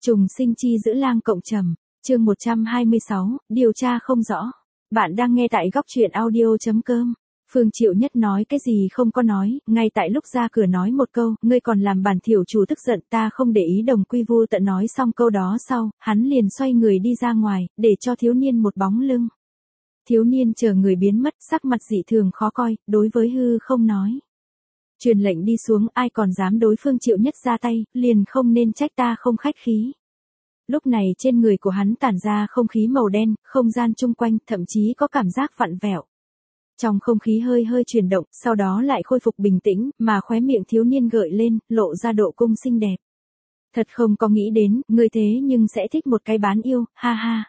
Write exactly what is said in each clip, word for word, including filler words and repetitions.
Trùng sinh chi giữ lang cộng trầm, chương một trăm hai mươi sáu, điều tra không rõ. Bạn đang nghe tại góc truyện audio.com. Phương Triệu Nhất nói cái gì không có nói, ngay tại lúc ra cửa nói một câu, ngươi còn làm bản thiểu chủ tức giận, ta không để ý đồng quy vu tận. Nói xong câu đó sau, hắn liền xoay người đi ra ngoài, để cho thiếu niên một bóng lưng. Thiếu niên chờ người biến mất, sắc mặt dị thường khó coi, đối với hư không nói. Truyền lệnh đi xuống, ai còn dám đối Phương Triệu Nhất ra tay, liền không nên trách ta không khách khí. Lúc này trên người của hắn tản ra không khí màu đen, không gian chung quanh thậm chí có cảm giác vặn vẹo. Trong không khí hơi hơi chuyển động, sau đó lại khôi phục bình tĩnh, mà khóe miệng thiếu niên gợi lên, lộ ra độ cung xinh đẹp. Thật không có nghĩ đến, ngươi thế nhưng sẽ thích một cái bán yêu, ha ha.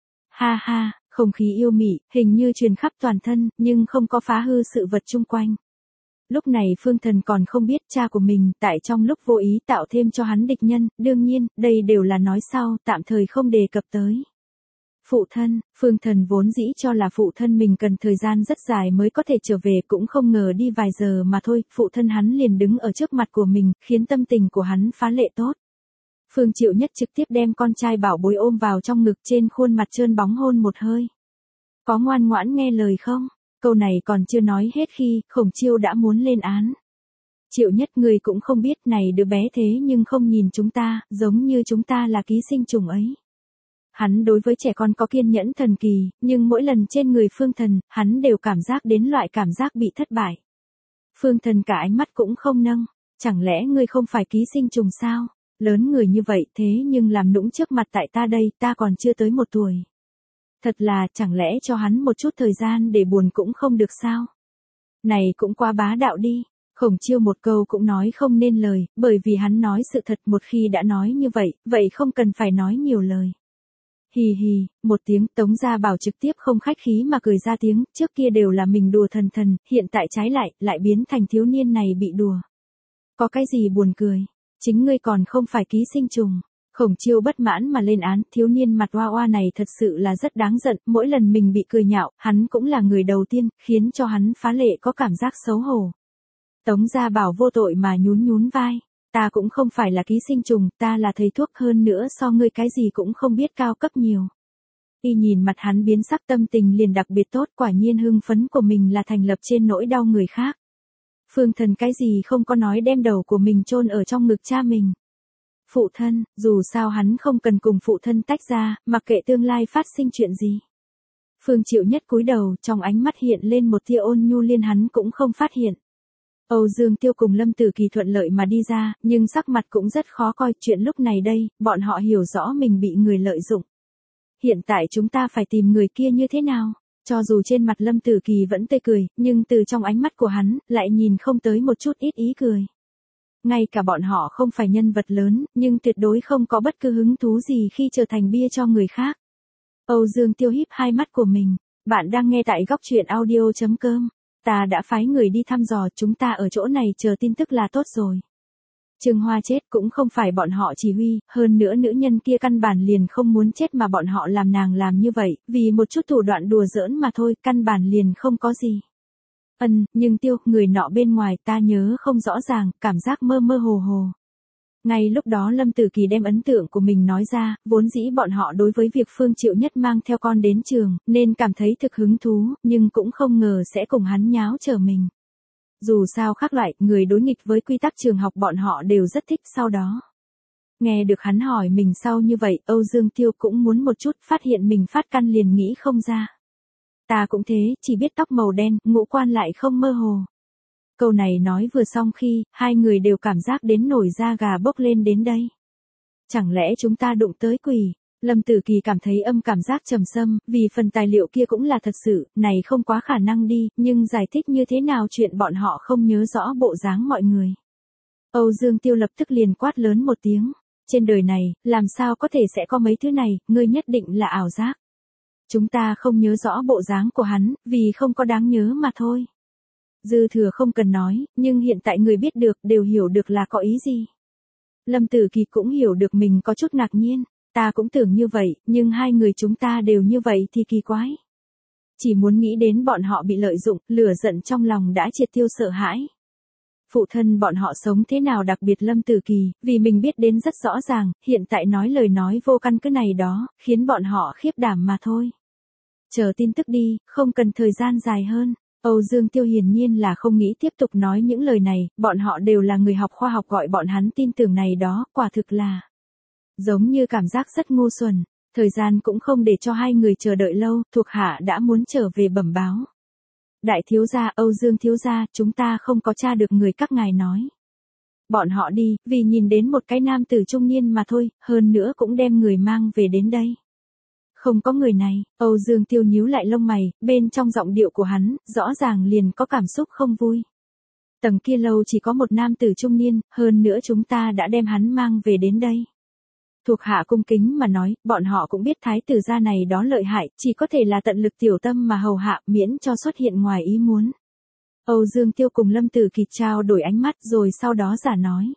Ha ha, không khí yêu mị, hình như truyền khắp toàn thân, nhưng không có phá hư sự vật chung quanh. Lúc này Phương Thần còn không biết cha của mình, tại trong lúc vô ý tạo thêm cho hắn địch nhân, đương nhiên, đây đều là nói sau, tạm thời không đề cập tới. Phụ thân, Phương Thần vốn dĩ cho là phụ thân mình cần thời gian rất dài mới có thể trở về, cũng không ngờ đi vài giờ mà thôi, phụ thân hắn liền đứng ở trước mặt của mình, khiến tâm tình của hắn phá lệ tốt. Phương Triệu Nhất trực tiếp đem con trai bảo bối ôm vào trong ngực, trên khuôn mặt trơn bóng hôn một hơi. Có ngoan ngoãn nghe lời không? Câu này còn chưa nói hết khi, Khổng Chiêu đã muốn lên án. Triệu Nhất, người cũng không biết này đứa bé thế nhưng không nhìn chúng ta, giống như chúng ta là ký sinh trùng ấy. Hắn đối với trẻ con có kiên nhẫn thần kỳ, nhưng mỗi lần trên người Phương Thần, hắn đều cảm giác đến loại cảm giác bị thất bại. Phương Thần cả ánh mắt cũng không nâng, chẳng lẽ ngươi không phải ký sinh trùng sao? Lớn người như vậy thế nhưng làm nũng trước mặt tại ta đây, ta còn chưa tới một tuổi. Thật là, chẳng lẽ cho hắn một chút thời gian để buồn cũng không được sao? Này cũng quá bá đạo đi. Khổng Chiêu một câu cũng nói không nên lời, bởi vì hắn nói sự thật, một khi đã nói như vậy, vậy không cần phải nói nhiều lời. Hì hì, một tiếng, Tống Gia Bảo trực tiếp không khách khí mà cười ra tiếng, trước kia đều là mình đùa thần thần, hiện tại trái lại, lại biến thành thiếu niên này bị đùa. Có cái gì buồn cười? Chính ngươi còn không phải ký sinh trùng. Khổng Chiêu bất mãn mà lên án, thiếu niên mặt oa oa này thật sự là rất đáng giận, mỗi lần mình bị cười nhạo, hắn cũng là người đầu tiên, khiến cho hắn phá lệ có cảm giác xấu hổ. Tống Gia Bảo vô tội mà nhún nhún vai, ta cũng không phải là ký sinh trùng, ta là thầy thuốc, hơn nữa so ngươi cái gì cũng không biết cao cấp nhiều. Y nhìn mặt hắn biến sắc, tâm tình liền đặc biệt tốt, quả nhiên hưng phấn của mình là thành lập trên nỗi đau người khác. Phương Thần cái gì không có nói đem đầu của mình chôn ở trong ngực cha mình. Phụ thân, dù sao hắn không cần cùng phụ thân tách ra, mặc kệ tương lai phát sinh chuyện gì. Phương Triệu Nhất cúi đầu, trong ánh mắt hiện lên một tia ôn nhu, liên hắn cũng không phát hiện. Âu Dương Tiêu cùng Lâm Tử Kỳ thuận lợi mà đi ra, nhưng sắc mặt cũng rất khó coi, chuyện lúc này đây, bọn họ hiểu rõ mình bị người lợi dụng. Hiện tại chúng ta phải tìm người kia như thế nào? Cho dù trên mặt Lâm Tử Kỳ vẫn tươi cười, nhưng từ trong ánh mắt của hắn, lại nhìn không tới một chút ít ý cười. Ngay cả bọn họ không phải nhân vật lớn, nhưng tuyệt đối không có bất cứ hứng thú gì khi trở thành bia cho người khác. Âu Dương Tiêu híp hai mắt của mình, bạn đang nghe tại góc truyện audio.com. Ta đã phái người đi thăm dò, chúng ta ở chỗ này chờ tin tức là tốt rồi. Trương Hoa chết cũng không phải bọn họ chỉ huy, hơn nữa nữ nhân kia căn bản liền không muốn chết mà bọn họ làm nàng làm như vậy, vì một chút thủ đoạn đùa giỡn mà thôi, căn bản liền không có gì. Ân, nhưng Tiêu, người nọ bên ngoài ta nhớ không rõ ràng, cảm giác mơ mơ hồ hồ. Ngay lúc đó Lâm Tử Kỳ đem ấn tượng của mình nói ra, vốn dĩ bọn họ đối với việc Phương Triệu Nhất mang theo con đến trường, nên cảm thấy thực hứng thú, nhưng cũng không ngờ sẽ cùng hắn nháo chờ mình. Dù sao khác loại, người đối nghịch với quy tắc trường học bọn họ đều rất thích. Sau đó, nghe được hắn hỏi mình sau như vậy, Âu Dương Tiêu cũng muốn một chút, phát hiện mình phát căn liền nghĩ không ra. Ta cũng thế, chỉ biết tóc màu đen, ngũ quan lại không mơ hồ. Câu này nói vừa xong khi, hai người đều cảm giác đến nổi da gà bốc lên đến đây. Chẳng lẽ chúng ta đụng tới quỷ? Lâm Tử Kỳ cảm thấy âm cảm giác trầm xâm, vì phần tài liệu kia cũng là thật sự, này không quá khả năng đi, nhưng giải thích như thế nào chuyện bọn họ không nhớ rõ bộ dáng mọi người. Âu Dương Tiêu lập tức liền quát lớn một tiếng. Trên đời này, làm sao có thể sẽ có mấy thứ này, ngươi nhất định là ảo giác. Chúng ta không nhớ rõ bộ dáng của hắn, vì không có đáng nhớ mà thôi. Dư thừa không cần nói, nhưng hiện tại người biết được, đều hiểu được là có ý gì. Lâm Tử Kỳ cũng hiểu được mình có chút ngạc nhiên, ta cũng tưởng như vậy, nhưng hai người chúng ta đều như vậy thì kỳ quái. Chỉ muốn nghĩ đến bọn họ bị lợi dụng, lửa giận trong lòng đã triệt tiêu sợ hãi. phụ thân bọn họ sống thế nào đặc biệt Lâm Tử Kỳ, vì mình biết đến rất rõ ràng, hiện tại nói lời nói vô căn cứ này đó, khiến bọn họ khiếp đảm mà thôi. Chờ tin tức đi, không cần thời gian dài hơn. Âu Dương Tiêu hiển nhiên là không nghĩ tiếp tục nói những lời này, bọn họ đều là người học khoa học gọi bọn hắn tin tưởng này đó, quả thực là giống như cảm giác rất ngu xuẩn. Thời gian cũng không để cho hai người chờ đợi lâu, thuộc hạ đã muốn trở về bẩm báo. Đại thiếu gia, Âu Dương thiếu gia, chúng ta không có tra được người các ngài nói. Bọn họ đi, vì nhìn đến một cái nam tử trung niên mà thôi, hơn nữa cũng đem người mang về đến đây. Không có người này, Âu Dương Tiêu nhíu lại lông mày, bên trong giọng điệu của hắn, rõ ràng liền có cảm xúc không vui. Tầng kia lâu chỉ có một nam tử trung niên, hơn nữa chúng ta đã đem hắn mang về đến đây. Thuộc hạ cung kính mà nói, bọn họ cũng biết thái tử gia này đó lợi hại, chỉ có thể là tận lực tiểu tâm mà hầu hạ, miễn cho xuất hiện ngoài ý muốn. Âu Dương Tiêu cùng Lâm Tử Kỳ trao đổi ánh mắt rồi sau đó giả nói.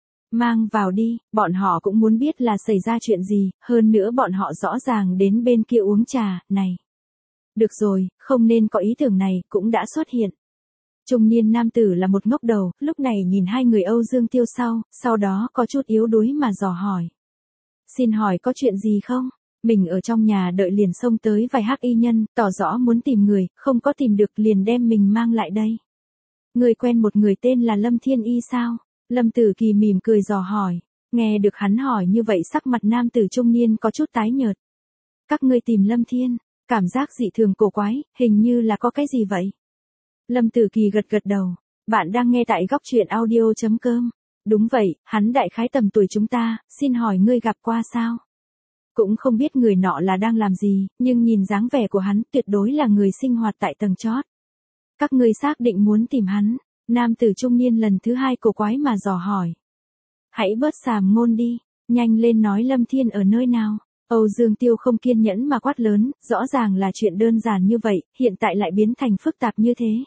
Mang vào đi, bọn họ cũng muốn biết là xảy ra chuyện gì, hơn nữa bọn họ rõ ràng đến bên kia uống trà, này. Được rồi, không nên có ý tưởng này, cũng đã xuất hiện. Trung niên nam tử là một ngốc đầu, lúc này nhìn hai người Âu Dương Tiêu sau, sau đó có chút yếu đuối mà dò hỏi. Xin hỏi có chuyện gì không? Mình ở trong nhà đợi liền xông tới vài hắc y nhân, tỏ rõ muốn tìm người, không có tìm được liền đem mình mang lại đây. Người quen một người tên là Lâm Thiên Y sao? Lâm Tử Kỳ mỉm cười dò hỏi. Nghe được hắn hỏi như vậy sắc mặt nam tử trung niên có chút tái nhợt. Các ngươi tìm Lâm Thiên, cảm giác dị thường cổ quái, hình như là có cái gì vậy? Lâm Tử Kỳ gật gật đầu. Bạn đang nghe tại góc truyện audio chấm com. Đúng vậy, hắn đại khái tầm tuổi chúng ta, xin hỏi ngươi gặp qua sao? Cũng không biết người nọ là đang làm gì, nhưng nhìn dáng vẻ của hắn tuyệt đối là người sinh hoạt tại tầng chót. Các ngươi xác định muốn tìm hắn, nam tử trung niên lần thứ hai cổ quái mà dò hỏi. Hãy bớt xàm ngôn đi, nhanh lên nói Lâm Thiên ở nơi nào. Âu Dương Tiêu không kiên nhẫn mà quát lớn, rõ ràng là chuyện đơn giản như vậy, hiện tại lại biến thành phức tạp như thế.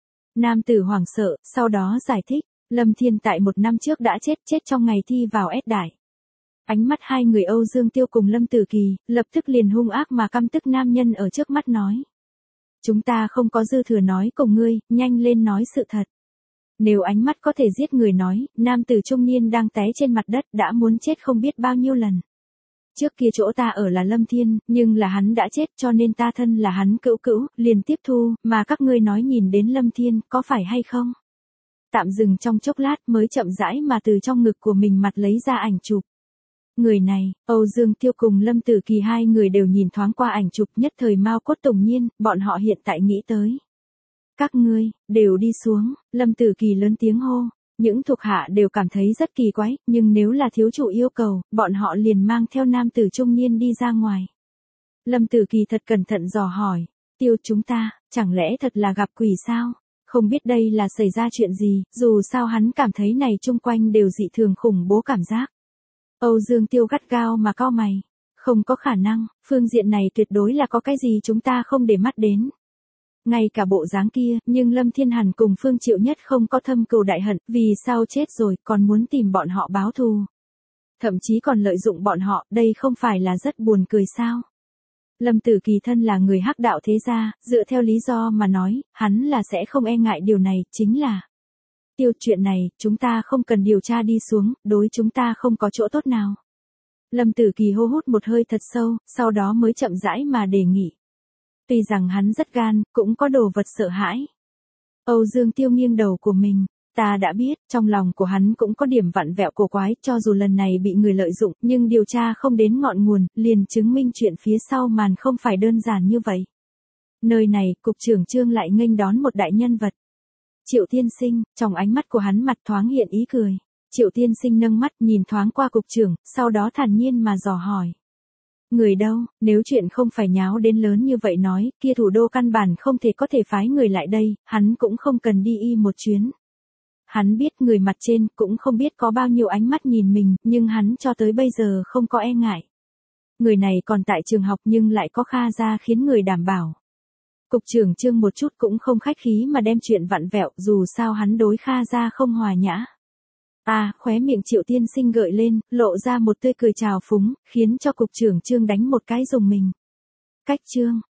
Nam tử hoảng sợ, sau đó giải thích. Lâm Thiên tại một năm trước đã chết, chết trong ngày thi vào S đại. Ánh mắt hai người Âu Dương Tiêu cùng Lâm Tử Kỳ, lập tức liền hung ác mà căm tức nam nhân ở trước mắt nói. Chúng ta không có dư thừa nói cùng ngươi, nhanh lên nói sự thật. Nếu ánh mắt có thể giết người nói, nam tử trung niên đang té trên mặt đất đã muốn chết không biết bao nhiêu lần. Trước kia chỗ ta ở là Lâm Thiên, nhưng là hắn đã chết cho nên ta thân là hắn cữu cữu, liền tiếp thu, mà các ngươi nói nhìn đến Lâm Thiên, có phải hay không? Tạm dừng trong chốc lát mới chậm rãi mà từ trong ngực của mình mặt lấy ra ảnh chụp. Người này, Âu Dương Tiêu cùng Lâm Tử Kỳ hai người đều nhìn thoáng qua ảnh chụp nhất thời mau cốt tùng nhiên, bọn họ hiện tại nghĩ tới. Các ngươi, đều đi xuống, Lâm Tử Kỳ lớn tiếng hô. Những thuộc hạ đều cảm thấy rất kỳ quái, nhưng nếu là thiếu chủ yêu cầu, bọn họ liền mang theo nam tử trung niên đi ra ngoài. Lâm Tử Kỳ thật cẩn thận dò hỏi, Tiêu chúng ta, chẳng lẽ thật là gặp quỷ sao? Không biết đây là xảy ra chuyện gì, dù sao hắn cảm thấy này chung quanh đều dị thường khủng bố cảm giác. Âu Dương Tiêu gắt gao mà cau mày. Không có khả năng, phương diện này tuyệt đối là có cái gì chúng ta không để mắt đến. Ngay cả bộ dáng kia, nhưng Lâm Thiên Hàn cùng Phương Triệu Nhất không có thâm cừu đại hận, vì sao chết rồi, còn muốn tìm bọn họ báo thù. Thậm chí còn lợi dụng bọn họ, đây không phải là rất buồn cười sao. Lâm Tử Kỳ thân là người hắc đạo thế gia, dựa theo lý do mà nói, hắn là sẽ không e ngại điều này, chính là. Tiêu chuyện này, chúng ta không cần điều tra đi xuống, đối chúng ta không có chỗ tốt nào. Lâm Tử Kỳ hô hút một hơi thật sâu, sau đó mới chậm rãi mà đề nghị. Tuy rằng hắn rất gan, cũng có đồ vật sợ hãi. Âu Dương Tiêu nghiêng đầu của mình, ta đã biết, trong lòng của hắn cũng có điểm vặn vẹo cổ quái, cho dù lần này bị người lợi dụng, nhưng điều tra không đến ngọn nguồn, liền chứng minh chuyện phía sau màn không phải đơn giản như vậy. Nơi này, cục trưởng Trương lại nghênh đón một đại nhân vật. Triệu tiên sinh, trong ánh mắt của hắn mặt thoáng hiện ý cười. Triệu tiên sinh nâng mắt nhìn thoáng qua cục trưởng, sau đó thản nhiên mà dò hỏi. Người đâu, nếu chuyện không phải nháo đến lớn như vậy nói, kia thủ đô căn bản không thể có thể phái người lại đây, hắn cũng không cần đi y một chuyến. Hắn biết người mặt trên cũng không biết có bao nhiêu ánh mắt nhìn mình, nhưng hắn cho tới bây giờ không có e ngại. Người này còn tại trường học nhưng lại có Kha gia khiến người đảm bảo. Cục trưởng Trương một chút cũng không khách khí mà đem chuyện vặn vẹo, dù sao hắn đối Kha gia không hòa nhã. À, khóe miệng Triệu tiên sinh gợi lên, lộ ra một tươi cười trào phúng, khiến cho cục trưởng Trương đánh một cái dùng mình. Cách Trương,